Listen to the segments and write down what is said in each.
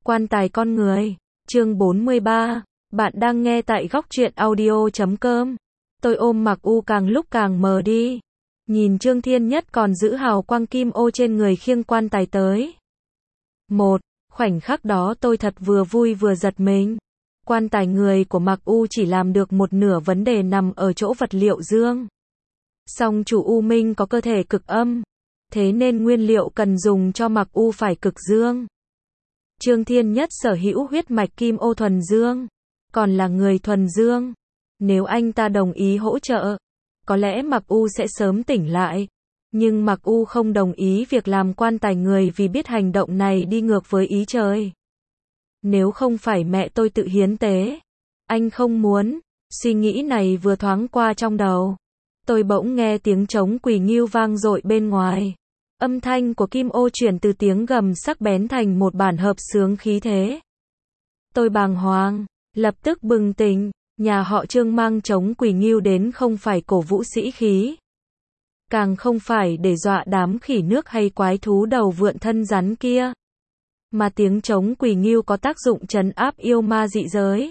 Quan tài con người. Chương 43. Bạn đang nghe tại góc truyện audio.com. Tôi ôm Mặc U càng lúc càng mờ đi. Nhìn Trương Thiên Nhất còn giữ hào quang kim ô trên người khiêng quan tài tới. Khoảnh khắc đó tôi thật vừa vui vừa giật mình. Quan tài người của Mặc U chỉ làm được một nửa, vấn đề nằm ở chỗ vật liệu dương. Song chủ U Minh có cơ thể cực âm, thế nên nguyên liệu cần dùng cho Mặc U phải cực dương. Trương Thiên Nhất sở hữu huyết mạch kim ô thuần dương, còn là người thuần dương. Nếu anh ta đồng ý hỗ trợ, có lẽ Mặc U sẽ sớm tỉnh lại. Nhưng Mặc U không đồng ý việc làm quan tài người vì biết hành động này đi ngược với ý trời. Nếu không phải mẹ tôi tự hiến tế, anh không muốn. Suy nghĩ này vừa thoáng qua trong đầu, tôi bỗng nghe tiếng trống quỳ nghêu vang dội bên ngoài. Âm thanh của kim ô chuyển từ tiếng gầm sắc bén thành một bản hợp xướng khí thế. Tôi bàng hoàng, lập tức bừng tỉnh, nhà họ Trương mang trống quỳ nghêu đến không phải cổ vũ sĩ khí, càng không phải để dọa đám khỉ nước hay quái thú đầu vượn thân rắn kia, mà tiếng trống quỳ nghêu có tác dụng trấn áp yêu ma dị giới,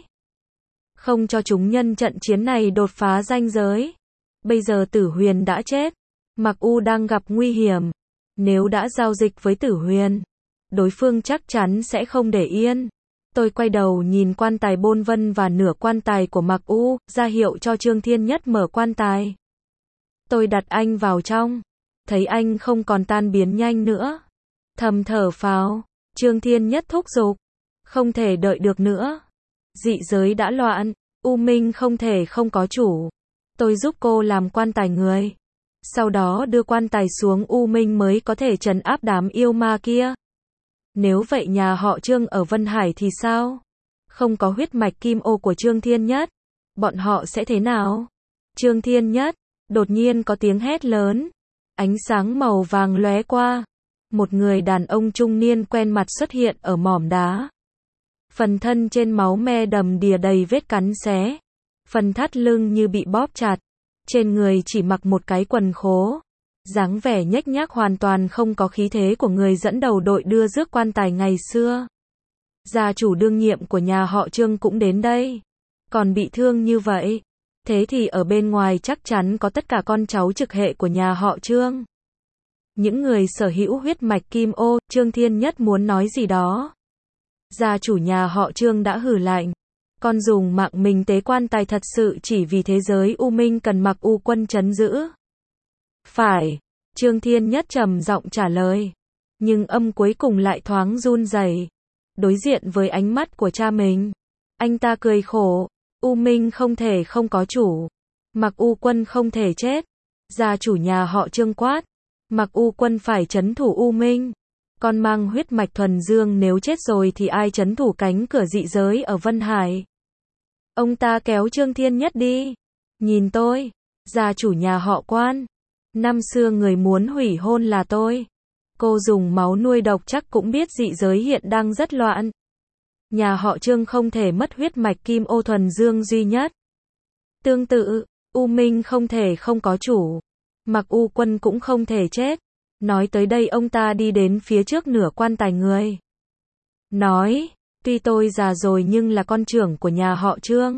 không cho chúng nhân trận chiến này đột phá ranh giới. Bây giờ Tử Huyền đã chết, Mặc U đang gặp nguy hiểm. Nếu đã giao dịch với Tử Huyền, đối phương chắc chắn sẽ không để yên. Tôi quay đầu nhìn quan tài Bôn Vân và nửa quan tài của Mặc U, ra hiệu cho Trương Thiên Nhất mở quan tài. Tôi đặt anh vào trong, thấy anh không còn tan biến nhanh nữa, thầm thở phào. Trương Thiên Nhất thúc giục, không thể đợi được nữa. Dị giới đã loạn, U Minh không thể không có chủ. Tôi giúp cô làm quan tài người, sau đó đưa quan tài xuống, U Minh mới có thể trấn áp đám yêu ma kia. Nếu vậy nhà họ Trương ở Vân Hải thì sao? Không có huyết mạch kim ô của Trương Thiên Nhất, bọn họ sẽ thế nào? Trương Thiên Nhất, đột nhiên có tiếng hét lớn. Ánh sáng màu vàng lóe qua. Một người đàn ông trung niên quen mặt xuất hiện ở mỏm đá. Phần thân trên máu me đầm đìa đầy vết cắn xé. Phần thắt lưng như bị bóp chặt. Trên người chỉ mặc một cái quần khố. Dáng vẻ nhếch nhác hoàn toàn không có khí thế của người dẫn đầu đội đưa rước quan tài ngày xưa. Gia chủ đương nhiệm của nhà họ Trương cũng đến đây. Còn bị thương như vậy, thế thì ở bên ngoài chắc chắn có tất cả con cháu trực hệ của nhà họ Trương. Những người sở hữu huyết mạch kim ô. Trương Thiên Nhất muốn nói gì đó. Gia chủ nhà họ Trương đã hừ lạnh. Con dùng mạng mình tế quan tài thật sự chỉ vì thế giới U Minh cần Mặc U quân trấn giữ? Phải, Trương Thiên Nhất trầm giọng trả lời. Nhưng âm cuối cùng lại thoáng run rẩy. Đối diện với ánh mắt của cha mình, anh ta cười khổ. U Minh không thể không có chủ. Mặc U quân không thể chết. Gia chủ nhà họ Trương quát. Mặc U quân phải trấn thủ U Minh. Con mang huyết mạch thuần dương nếu chết rồi thì ai trấn thủ cánh cửa dị giới ở Vân Hải? Ông ta kéo Trương Thiên Nhất đi. Nhìn tôi, gia chủ nhà họ Quan. Năm xưa người muốn hủy hôn là tôi. Cô dùng máu nuôi độc chắc cũng biết dị giới hiện đang rất loạn. Nhà họ Trương không thể mất huyết mạch kim ô thuần dương duy nhất. Tương tự, U Minh không thể không có chủ. Mặc U quân cũng không thể chết. Nói tới đây ông ta đi đến phía trước nửa quan tài người. Nói, tuy tôi già rồi nhưng là con trưởng của nhà họ Trương.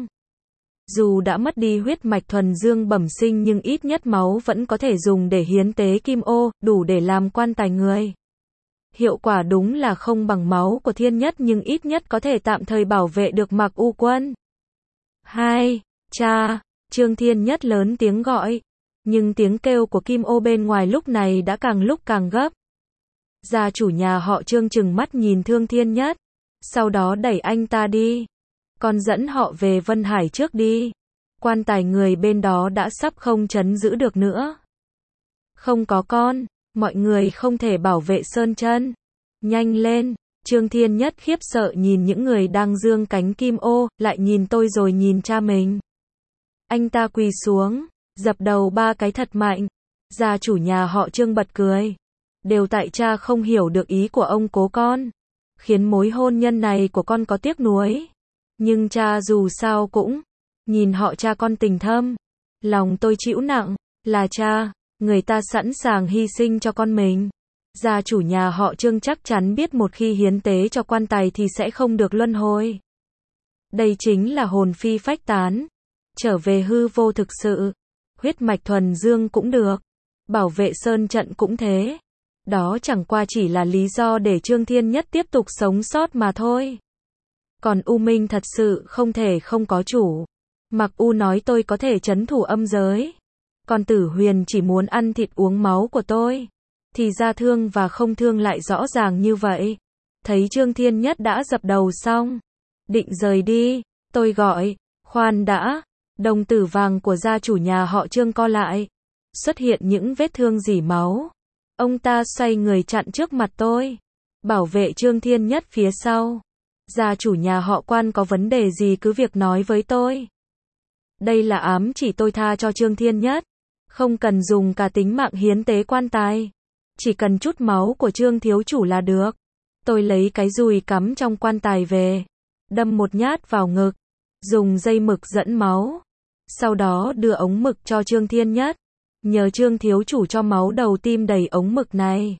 Dù đã mất đi huyết mạch thuần dương bẩm sinh nhưng ít nhất máu vẫn có thể dùng để hiến tế kim ô, đủ để làm quan tài người. Hiệu quả đúng là không bằng máu của Thiên Nhất nhưng ít nhất có thể tạm thời bảo vệ được Mặc U quân. Cha, Trương Thiên Nhất lớn tiếng gọi. Nhưng tiếng kêu của kim ô bên ngoài lúc này đã càng lúc càng gấp. Gia chủ nhà họ Trương trừng mắt nhìn Trương Thiên Nhất, sau đó đẩy anh ta đi. Con dẫn họ về Vân Hải trước đi. Quan tài người bên đó đã sắp không trấn giữ được nữa. Không có con, mọi người không thể bảo vệ sơn chân. Nhanh lên. Trương Thiên Nhất khiếp sợ nhìn những người đang giương cánh kim ô, lại nhìn tôi rồi nhìn cha mình. Anh ta quỳ xuống, dập đầu 3 cái thật mạnh. Gia chủ nhà họ Trương bật cười. Đều tại cha không hiểu được ý của ông cố con, khiến mối hôn nhân này của con có tiếc nuối. Nhưng cha dù sao cũng nhìn họ cha con tình thâm. Lòng tôi chịu nặng, là cha, người ta sẵn sàng hy sinh cho con mình. Gia chủ nhà họ Trương chắc chắn biết một khi hiến tế cho quan tài thì sẽ không được luân hồi. Đây chính là hồn phi phách tán, trở về hư vô thực sự. Huyết mạch thuần dương cũng được, bảo vệ sơn trận cũng thế. Đó chẳng qua chỉ là lý do để Trương Thiên Nhất tiếp tục sống sót mà thôi. Còn U Minh thật sự không thể không có chủ. Mặc U nói tôi có thể trấn thủ âm giới. Còn Tử Huyền chỉ muốn ăn thịt uống máu của tôi. Thì ra thương và không thương lại rõ ràng như vậy. Thấy Trương Thiên Nhất đã dập đầu xong, định rời đi, tôi gọi, khoan đã. Đồng tử vàng của gia chủ nhà họ Trương co lại, xuất hiện những vết thương rỉ máu. Ông ta xoay người chặn trước mặt tôi, bảo vệ Trương Thiên Nhất phía sau. Gia chủ nhà họ Quan có vấn đề gì cứ việc nói với tôi. Đây là ám chỉ tôi tha cho Trương Thiên Nhất, không cần dùng cả tính mạng hiến tế quan tài, chỉ cần chút máu của Trương thiếu chủ là được. Tôi lấy cái dùi cắm trong quan tài về, đâm một nhát vào ngực, dùng dây mực dẫn máu. Sau đó đưa ống mực cho Trương Thiên Nhất, nhờ Trương thiếu chủ cho máu đầu tim đầy ống mực này.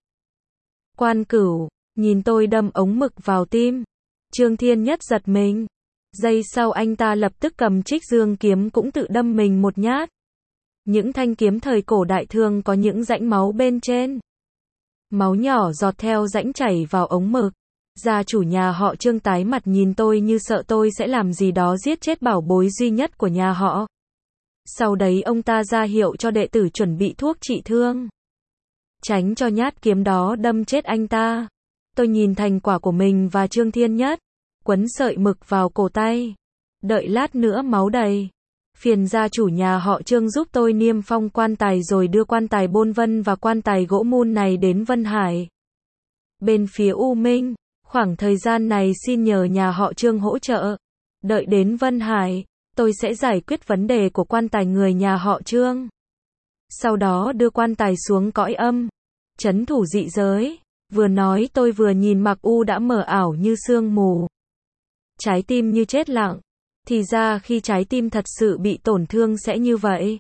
Quan Cửu, nhìn tôi đâm ống mực vào tim. Trương Thiên Nhất giật mình. Giây sau anh ta lập tức cầm Trích Dương kiếm cũng tự đâm mình một nhát. Những thanh kiếm thời cổ đại thường có những rãnh máu bên trên. Máu nhỏ giọt theo rãnh chảy vào ống mực. Gia chủ nhà họ Trương tái mặt nhìn tôi như sợ tôi sẽ làm gì đó giết chết bảo bối duy nhất của nhà họ. Sau đấy ông ta ra hiệu cho đệ tử chuẩn bị thuốc trị thương, tránh cho nhát kiếm đó đâm chết anh ta. Tôi nhìn thành quả của mình và Trương Thiên Nhất, quấn sợi mực vào cổ tay. Đợi lát nữa máu đầy, phiền gia chủ nhà họ Trương giúp tôi niêm phong quan tài rồi đưa quan tài Bôn Vân và quan tài gỗ mun này đến Vân Hải. Bên phía U Minh, khoảng thời gian này xin nhờ nhà họ Trương hỗ trợ. Đợi đến Vân Hải, tôi sẽ giải quyết vấn đề của quan tài người nhà họ Trương. Sau đó đưa quan tài xuống cõi âm, trấn thủ dị giới. Vừa nói tôi vừa nhìn Mặc U đã mờ ảo như sương mù, trái tim như chết lặng. Thì ra khi trái tim thật sự bị tổn thương sẽ như vậy.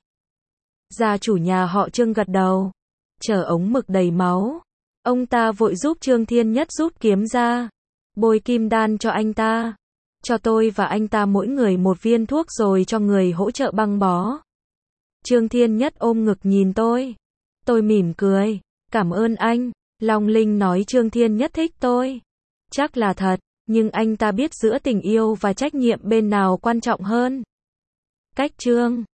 Gia chủ nhà họ Trương gật đầu, chờ ống mực đầy máu. Ông ta vội giúp Trương Thiên Nhất rút kiếm ra, bôi kim đan cho anh ta, cho tôi và anh ta mỗi người một viên thuốc rồi cho người hỗ trợ băng bó. Trương Thiên Nhất ôm ngực nhìn tôi mỉm cười, cảm ơn anh. Long Linh nói Trương Thiên Nhất thích tôi, chắc là thật, nhưng anh ta biết giữa tình yêu và trách nhiệm bên nào quan trọng hơn. Cách Trương